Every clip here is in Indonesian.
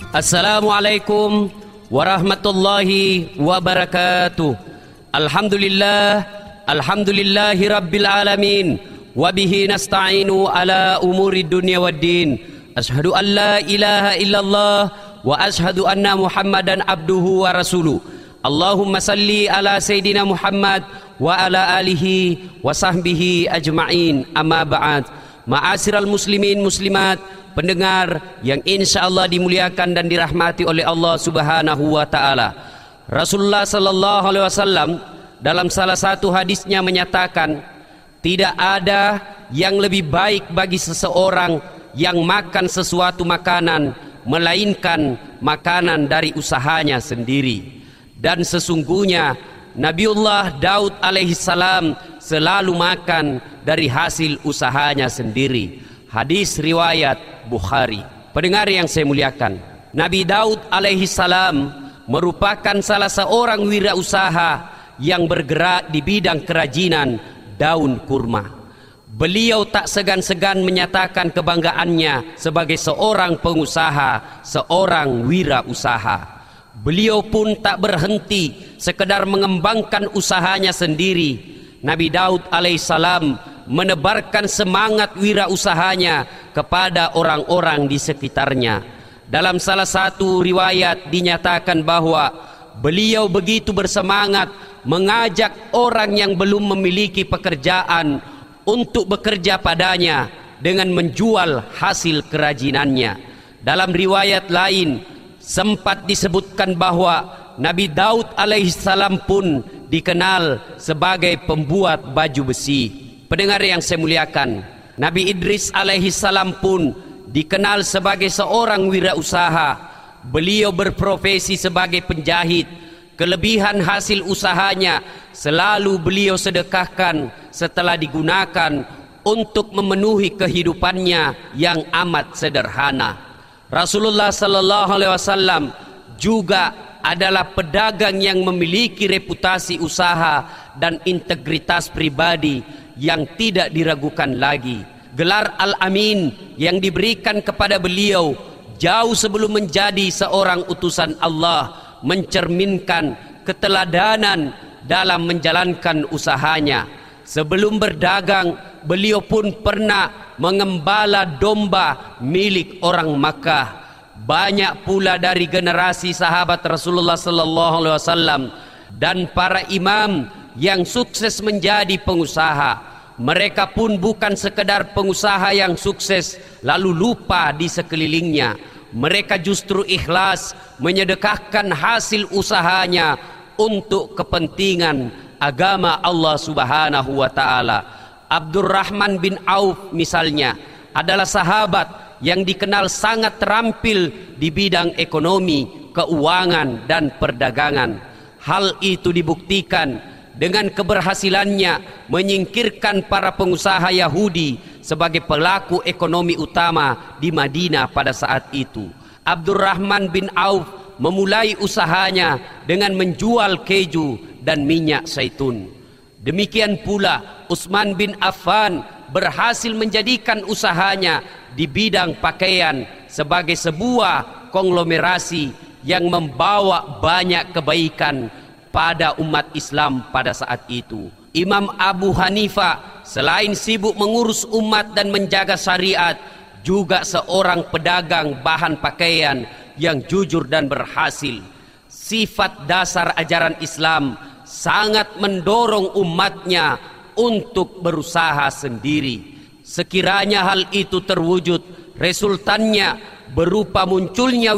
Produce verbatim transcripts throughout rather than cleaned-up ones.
Assalamualaikum warahmatullahi wabarakatuh. Alhamdulillah, alhamdulillahi rabbil alamin. Wabihi nasta'inu ala umuri dunya waddin. Ashhadu an la ilaha illallah wa ashhadu anna muhammadan abduhu wa rasuluh. Allahumma salli ala sayyidina Muhammad wa ala alihi wa sahbihi ajma'in. Amma ba'd. Ma'asyiral muslimin muslimat, pendengar yang insyaallah dimuliakan dan dirahmati oleh Allah Subhanahu wa taala. Rasulullah sallallahu alaihi wasallam dalam salah satu hadisnya menyatakan, tidak ada yang lebih baik bagi seseorang yang makan sesuatu makanan melainkan makanan dari usahanya sendiri. Dan sesungguhnya Nabiullah Daud alaihissalam selalu makan dari hasil usahanya sendiri. Hadis riwayat Bukhari. Pendengar yang saya muliakan, Nabi Daud alaihissalam merupakan salah seorang wirausaha yang bergerak di bidang kerajinan daun kurma. Beliau tak segan-segan menyatakan kebanggaannya sebagai seorang pengusaha, seorang wirausaha. Beliau pun tak berhenti sekedar mengembangkan usahanya sendiri. Nabi Daud alaihissalam menebarkan semangat wirausahanya kepada orang-orang di sekitarnya. Dalam salah satu riwayat dinyatakan bahwa beliau begitu bersemangat mengajak orang yang belum memiliki pekerjaan untuk bekerja padanya dengan menjual hasil kerajinannya. Dalam riwayat lain sempat disebutkan bahwa Nabi Daud alaihissalam pun dikenal sebagai pembuat baju besi. Pendengar yang saya muliakan, Nabi Idris alaihissalam pun dikenal sebagai seorang wirausaha. Beliau berprofesi sebagai penjahit. Kelebihan hasil usahanya selalu beliau sedekahkan setelah digunakan untuk memenuhi kehidupannya yang amat sederhana. Rasulullah sallallahu alaihi wasallam juga adalah pedagang yang memiliki reputasi usaha dan integritas pribadi yang tidak diragukan lagi. Gelar Al-Amin yang diberikan kepada beliau jauh sebelum menjadi seorang utusan Allah mencerminkan keteladanan dalam menjalankan usahanya. Sebelum berdagang, beliau pun pernah mengembala domba milik orang Makkah. Banyak pula dari generasi sahabat Rasulullah sallallahu alaihi wasallam dan para imam yang sukses menjadi pengusaha. Mereka pun bukan sekedar pengusaha yang sukses lalu lupa di sekelilingnya. Mereka justru ikhlas menyedekahkan hasil usahanya untuk kepentingan agama Allah Subhanahu wa taala. Abdurrahman bin Auf misalnya adalah sahabat yang dikenal sangat terampil di bidang ekonomi, keuangan dan perdagangan. Hal itu dibuktikan dengan keberhasilannya menyingkirkan para pengusaha Yahudi sebagai pelaku ekonomi utama di Madinah pada saat itu. Abdurrahman bin Auf memulai usahanya dengan menjual keju dan minyak zaitun. Demikian pula Utsman bin Affan berhasil menjadikan usahanya di bidang pakaian sebagai sebuah konglomerasi yang membawa banyak kebaikan pada umat Islam pada saat itu. Imam Abu Hanifah selain sibuk mengurus umat dan menjaga syariat, juga seorang pedagang bahan pakaian yang jujur dan berhasil. Sifat dasar ajaran Islam sangat mendorong umatnya untuk berusaha sendiri. Sekiranya hal itu terwujud, resultannya berupa munculnya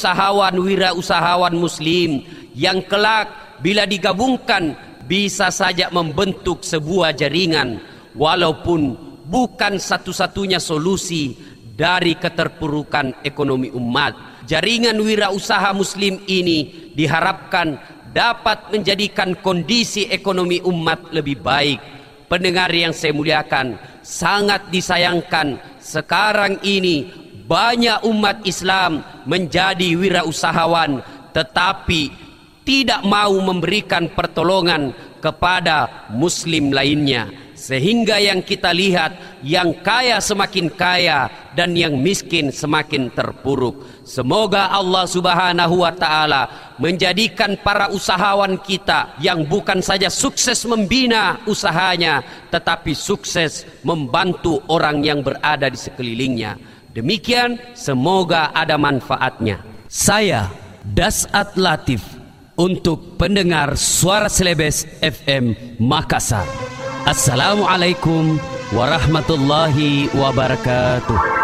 wirausahawan-wirausahawan muslim yang kelak bila digabungkan bisa saja membentuk sebuah jaringan, walaupun bukan satu-satunya solusi dari keterpurukan ekonomi umat. Jaringan wirausaha muslim ini diharapkan dapat menjadikan kondisi ekonomi umat lebih baik. Pendengar yang saya muliakan, sangat disayangkan sekarang ini banyak umat Islam menjadi wirausahawan tetapi tidak mau memberikan pertolongan kepada muslim lainnya, sehingga yang kita lihat yang kaya semakin kaya dan yang miskin semakin terpuruk. Semoga Allah Subhanahu wa Ta'ala menjadikan para usahawan kita yang bukan saja sukses membina usahanya, tetapi sukses membantu orang yang berada di sekelilingnya. Demikian, semoga ada manfaatnya. Saya Dasat Latif untuk pendengar Suara Celebes F M Makassar. Assalamualaikum warahmatullahi wabarakatuh.